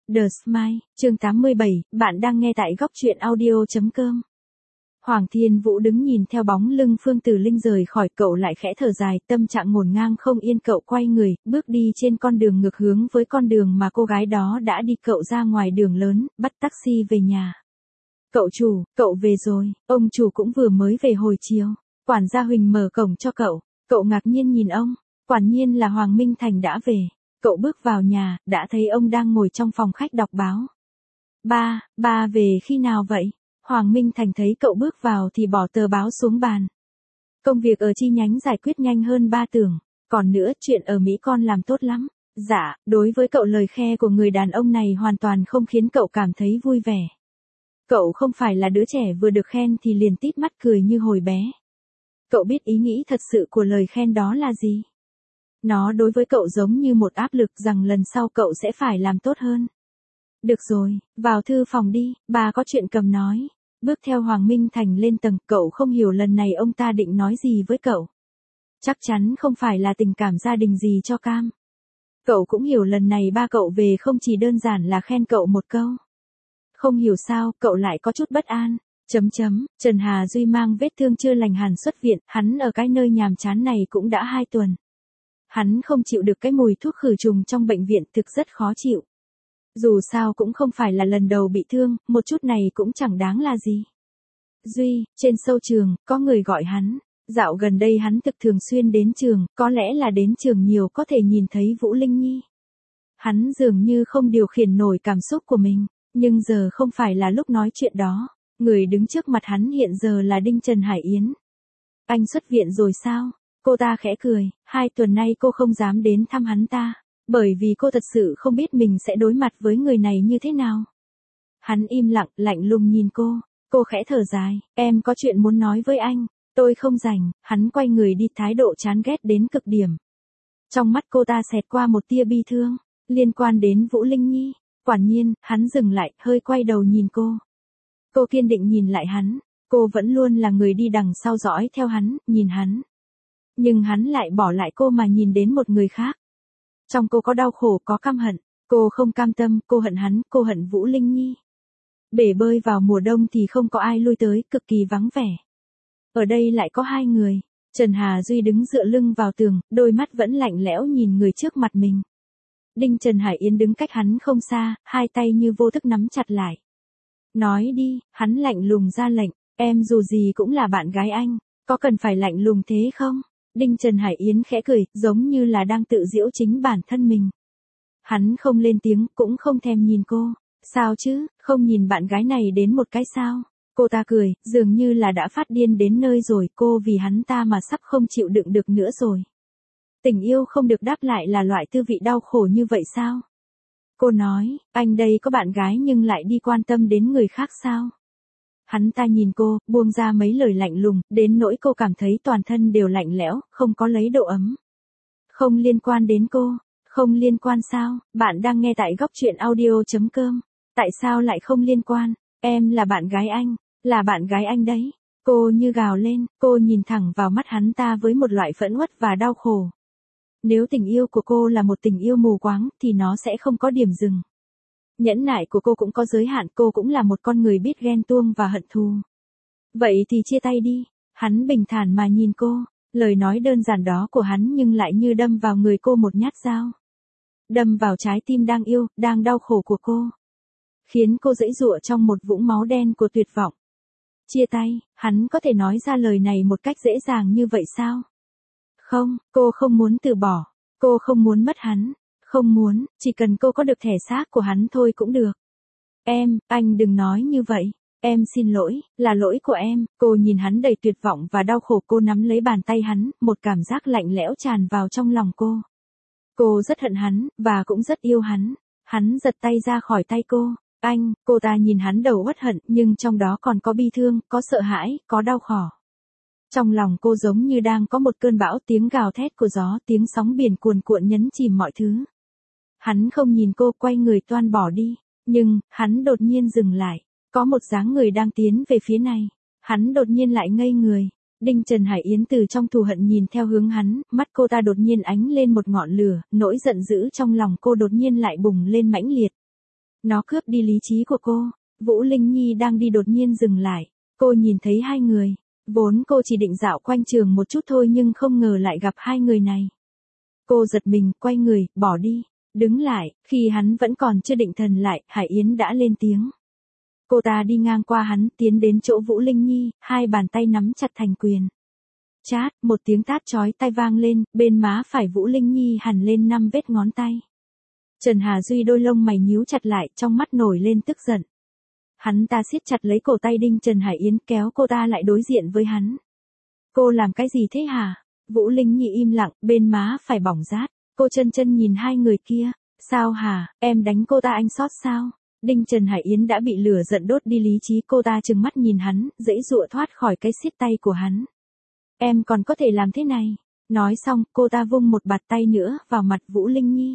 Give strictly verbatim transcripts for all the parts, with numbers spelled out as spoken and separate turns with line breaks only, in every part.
The Smile, chương tám mươi bảy, bạn đang nghe tại góc truyện audio.com. Hoàng Thiên Vũ đứng nhìn theo bóng lưng Phương Tử Linh rời khỏi, cậu lại khẽ thở dài, tâm trạng ngổn ngang không yên. Cậu quay người, bước đi trên con đường ngược hướng với con đường mà cô gái đó đã đi. Cậu ra ngoài đường lớn, bắt taxi về nhà. Cậu chủ, cậu về rồi. Ông chủ cũng vừa mới về hồi chiều. Quản gia Huỳnh mở cổng cho cậu. Cậu ngạc nhiên nhìn ông. Quả nhiên là Hoàng Minh Thành đã về. Cậu bước vào nhà, đã thấy ông đang ngồi trong phòng khách đọc báo. Ba, ba về khi nào vậy? Hoàng Minh Thành thấy cậu bước vào thì bỏ tờ báo xuống bàn. Công việc ở chi nhánh giải quyết nhanh hơn ba tưởng. Còn nữa, chuyện ở Mỹ con làm tốt lắm. Dạ, đối với cậu lời khe của người đàn ông này hoàn toàn không khiến cậu cảm thấy vui vẻ. Cậu không phải là đứa trẻ vừa được khen thì liền tít mắt cười như hồi bé. Cậu biết ý nghĩ thật sự của lời khen đó là gì? Nó đối với cậu giống như một áp lực rằng lần sau cậu sẽ phải làm tốt hơn. Được rồi, vào thư phòng đi, bà có chuyện cầm nói. Bước theo Hoàng Minh Thành lên tầng, cậu không hiểu lần này ông ta định nói gì với cậu. Chắc chắn không phải là tình cảm gia đình gì cho Cam. Cậu cũng hiểu lần này ba cậu về không chỉ đơn giản là khen cậu một câu. Không hiểu sao, cậu lại có chút bất an. Chấm chấm, Trần Hà Duy mang vết thương chưa lành hẳn xuất viện, hắn ở cái nơi nhàm chán này cũng đã hai tuần. Hắn không chịu được cái mùi thuốc khử trùng trong bệnh viện, thực rất khó chịu. Dù sao cũng không phải là lần đầu bị thương, một chút này cũng chẳng đáng là gì. Duy, trên sâu trường, có người gọi hắn. Dạo gần đây hắn thực thường xuyên đến trường, có lẽ là đến trường nhiều có thể nhìn thấy Vũ Linh Nhi. Hắn dường như không điều khiển nổi cảm xúc của mình, nhưng giờ không phải là lúc nói chuyện đó. Người đứng trước mặt hắn hiện giờ là Đinh Trần Hải Yến. Anh xuất viện rồi sao? Cô ta khẽ cười, hai tuần nay cô không dám đến thăm hắn ta, bởi vì cô thật sự không biết mình sẽ đối mặt với người này như thế nào. Hắn im lặng, lạnh lùng nhìn cô, cô khẽ thở dài, em có chuyện muốn nói với anh, tôi không rảnh. Hắn quay người đi, thái độ chán ghét đến cực điểm. Trong mắt cô ta xẹt qua một tia bi thương, liên quan đến Vũ Linh Nhi. Quả nhiên, hắn dừng lại, hơi quay đầu nhìn cô. Cô kiên định nhìn lại hắn, cô vẫn luôn là người đi đằng sau dõi theo hắn, nhìn hắn. Nhưng hắn lại bỏ lại cô mà nhìn đến một người khác. Trong cô có đau khổ, có căm hận. Cô không cam tâm, cô hận hắn, cô hận Vũ Linh Nhi. Bể bơi vào mùa đông thì không có ai lui tới, cực kỳ vắng vẻ. Ở đây lại có hai người. Trần Hà Duy đứng dựa lưng vào tường, đôi mắt vẫn lạnh lẽo nhìn người trước mặt mình. Đinh Trần Hải Yến đứng cách hắn không xa, hai tay như vô thức nắm chặt lại. Nói đi, hắn lạnh lùng ra lệnh, em dù gì cũng là bạn gái anh, có cần phải lạnh lùng thế không? Đinh Trần Hải Yến khẽ cười, giống như là đang tự giễu chính bản thân mình. Hắn không lên tiếng, cũng không thèm nhìn cô. Sao chứ, không nhìn bạn gái này đến một cái sao? Cô ta cười, dường như là đã phát điên đến nơi rồi, cô vì hắn ta mà sắp không chịu đựng được nữa rồi. Tình yêu không được đáp lại là loại tư vị đau khổ như vậy sao? Cô nói, anh đây có bạn gái nhưng lại đi quan tâm đến người khác sao? Hắn ta nhìn cô, buông ra mấy lời lạnh lùng, đến nỗi cô cảm thấy toàn thân đều lạnh lẽo, không có lấy độ ấm. Không liên quan đến cô, không liên quan sao? Bạn đang nghe tại góc truyện audio.com. Tại sao lại không liên quan? Em là bạn gái anh, là bạn gái anh đấy. Cô như gào lên, cô nhìn thẳng vào mắt hắn ta với một loại phẫn uất và đau khổ. Nếu tình yêu của cô là một tình yêu mù quáng, thì nó sẽ không có điểm dừng. Nhẫn nại của cô cũng có giới hạn, cô cũng là một con người biết ghen tuông và hận thù. Vậy thì chia tay đi. Hắn bình thản mà nhìn cô, lời nói đơn giản đó của hắn nhưng lại như đâm vào người cô một nhát dao. Đâm vào trái tim đang yêu, đang đau khổ của cô. Khiến cô giãy giụa trong một vũng máu đen của tuyệt vọng. Chia tay, hắn có thể nói ra lời này một cách dễ dàng như vậy sao? Không, cô không muốn từ bỏ. Cô không muốn mất hắn. Không muốn, chỉ cần cô có được thể xác của hắn thôi cũng được. Em, anh đừng nói như vậy. Em xin lỗi, là lỗi của em. Cô nhìn hắn đầy tuyệt vọng và đau khổ, cô nắm lấy bàn tay hắn, một cảm giác lạnh lẽo tràn vào trong lòng cô. Cô rất hận hắn, và cũng rất yêu hắn. Hắn giật tay ra khỏi tay cô. Anh, cô ta nhìn hắn đầu uất hận, nhưng trong đó còn có bi thương, có sợ hãi, có đau khổ. Trong lòng cô giống như đang có một cơn bão, tiếng gào thét của gió, tiếng sóng biển cuồn cuộn nhấn chìm mọi thứ. Hắn không nhìn cô, quay người toan bỏ đi, nhưng, hắn đột nhiên dừng lại. Có một dáng người đang tiến về phía này. Hắn đột nhiên lại ngây người. Đinh Trần Hải Yến từ trong thù hận nhìn theo hướng hắn, mắt cô ta đột nhiên ánh lên một ngọn lửa, nỗi giận dữ trong lòng cô đột nhiên lại bùng lên mãnh liệt. Nó cướp đi lý trí của cô. Vũ Linh Nhi đang đi đột nhiên dừng lại. Cô nhìn thấy hai người. Vốn cô chỉ định dạo quanh trường một chút thôi nhưng không ngờ lại gặp hai người này. Cô giật mình, quay người, bỏ đi. Đứng lại, khi hắn vẫn còn chưa định thần lại, Hải Yến đã lên tiếng. Cô ta đi ngang qua hắn, tiến đến chỗ Vũ Linh Nhi, hai bàn tay nắm chặt thành quyền. Chát, một tiếng tát chói tai vang lên, bên má phải Vũ Linh Nhi hằn lên năm vết ngón tay. Trần Hà Duy đôi lông mày nhíu chặt lại, trong mắt nổi lên tức giận. Hắn ta siết chặt lấy cổ tay Đinh Trần Hải Yến, kéo cô ta lại đối diện với hắn. Cô làm cái gì thế hả? Vũ Linh Nhi im lặng, bên má phải bỏng rát. Cô chân chân nhìn hai người kia. Sao hả, em đánh cô ta anh sót sao? Đinh Trần Hải Yến đã bị lửa giận đốt đi lý trí, cô ta trừng mắt nhìn hắn, giãy giụa thoát khỏi cái siết tay của hắn. Em còn có thể làm thế này. Nói xong, cô ta vung một bạt tay nữa vào mặt Vũ Linh Nhi.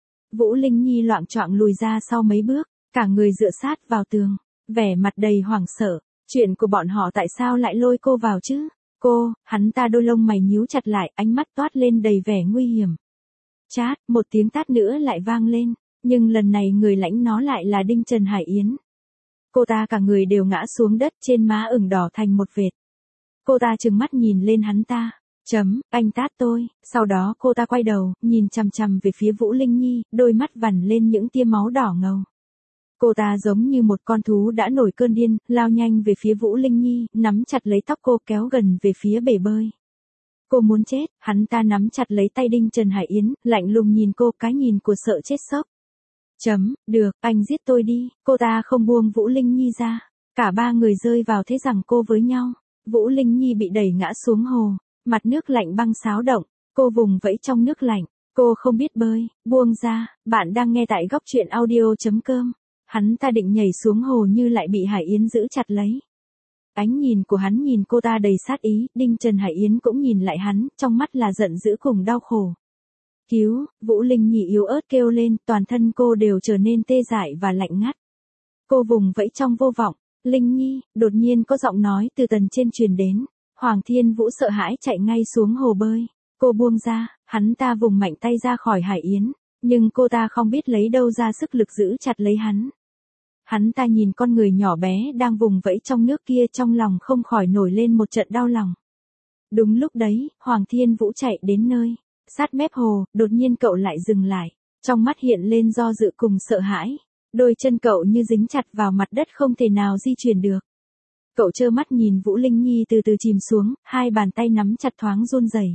Vũ Linh Nhi loạng choạng lùi ra sau mấy bước, cả người dựa sát vào tường, vẻ mặt đầy hoảng sợ. Chuyện của bọn họ tại sao lại lôi cô vào chứ? Cô, hắn ta đôi lông mày nhíu chặt lại, ánh mắt toát lên đầy vẻ nguy hiểm. Chát, một tiếng tát nữa lại vang lên, nhưng lần này người lãnh nó lại là Đinh Trần Hải Yến. Cô ta cả người đều ngã xuống đất, trên má ửng đỏ thành một vệt. Cô ta trừng mắt nhìn lên hắn ta. Chấm, anh tát tôi. Sau đó cô ta quay đầu, nhìn chằm chằm về phía Vũ Linh Nhi, đôi mắt vằn lên những tia máu đỏ ngầu. Cô ta giống như một con thú đã nổi cơn điên, lao nhanh về phía Vũ Linh Nhi, nắm chặt lấy tóc cô kéo gần về phía bể bơi. Cô muốn chết, hắn ta nắm chặt lấy tay Đinh Trần Hải Yến, lạnh lùng nhìn cô, cái nhìn của sợ chết sốc. Chấm, được, anh giết tôi đi. Cô ta không buông Vũ Linh Nhi ra. Cả ba người rơi vào thế giằng cô với nhau. Vũ Linh Nhi bị đẩy ngã xuống hồ. Mặt nước lạnh băng xáo động. Cô vùng vẫy trong nước lạnh. Cô không biết bơi. Buông ra. Bạn đang nghe tại góc truyện audio chấm com. Hắn ta định nhảy xuống hồ như lại bị Hải Yến giữ chặt lấy. Ánh nhìn của hắn nhìn cô ta đầy sát ý. Đinh Trần Hải Yến cũng nhìn lại hắn, trong mắt là giận dữ cùng đau khổ. Cứu, Vũ Linh Nhi yếu ớt kêu lên, toàn thân cô đều trở nên tê dại và lạnh ngắt. Cô vùng vẫy trong vô vọng. Linh Nhi, đột nhiên có giọng nói từ tầng trên truyền đến. Hoàng Thiên Vũ sợ hãi chạy ngay xuống hồ bơi. Cô buông ra, hắn ta vùng mạnh tay ra khỏi Hải Yến, nhưng cô ta không biết lấy đâu ra sức lực giữ chặt lấy hắn. Hắn ta nhìn con người nhỏ bé đang vùng vẫy trong nước kia, trong lòng không khỏi nổi lên một trận đau lòng. Đúng lúc đấy, Hoàng Thiên Vũ chạy đến nơi. Sát mép hồ, đột nhiên cậu lại dừng lại. Trong mắt hiện lên do dự cùng sợ hãi. Đôi chân cậu như dính chặt vào mặt đất không thể nào di chuyển được. Cậu trơ mắt nhìn Vũ Linh Nhi từ từ chìm xuống, hai bàn tay nắm chặt thoáng run rẩy.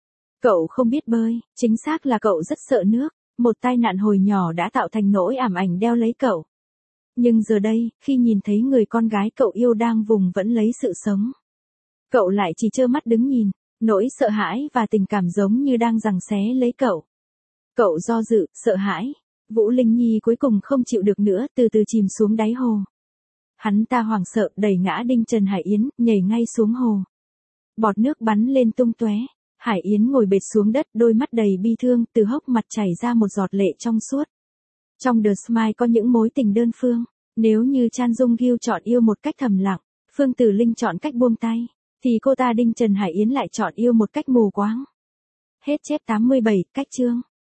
Cậu không biết bơi, chính xác là cậu rất sợ nước. Một tai nạn hồi nhỏ đã tạo thành nỗi ám ảnh đeo lấy cậu. Nhưng giờ đây, khi nhìn thấy người con gái cậu yêu đang vùng vẫn lấy sự sống, cậu lại chỉ trơ mắt đứng nhìn. Nỗi sợ hãi và tình cảm giống như đang giằng xé lấy cậu. Cậu do dự, sợ hãi. Vũ Linh Nhi cuối cùng không chịu được nữa, từ từ chìm xuống đáy hồ. Hắn ta hoảng sợ, đẩy ngã Đinh Trần Hải Yến, nhảy ngay xuống hồ. Bọt nước bắn lên tung tóe. Hải Yến ngồi bệt xuống đất, đôi mắt đầy bi thương, từ hốc mặt chảy ra một giọt lệ trong suốt. Trong The Smile có những mối tình đơn phương. Nếu như Chan Dung Gil chọn yêu một cách thầm lặng, Phương Tử Linh chọn cách buông tay, thì cô ta Đinh Trần Hải Yến lại chọn yêu một cách mù quáng. Hết chép tám mươi bảy, cách chương.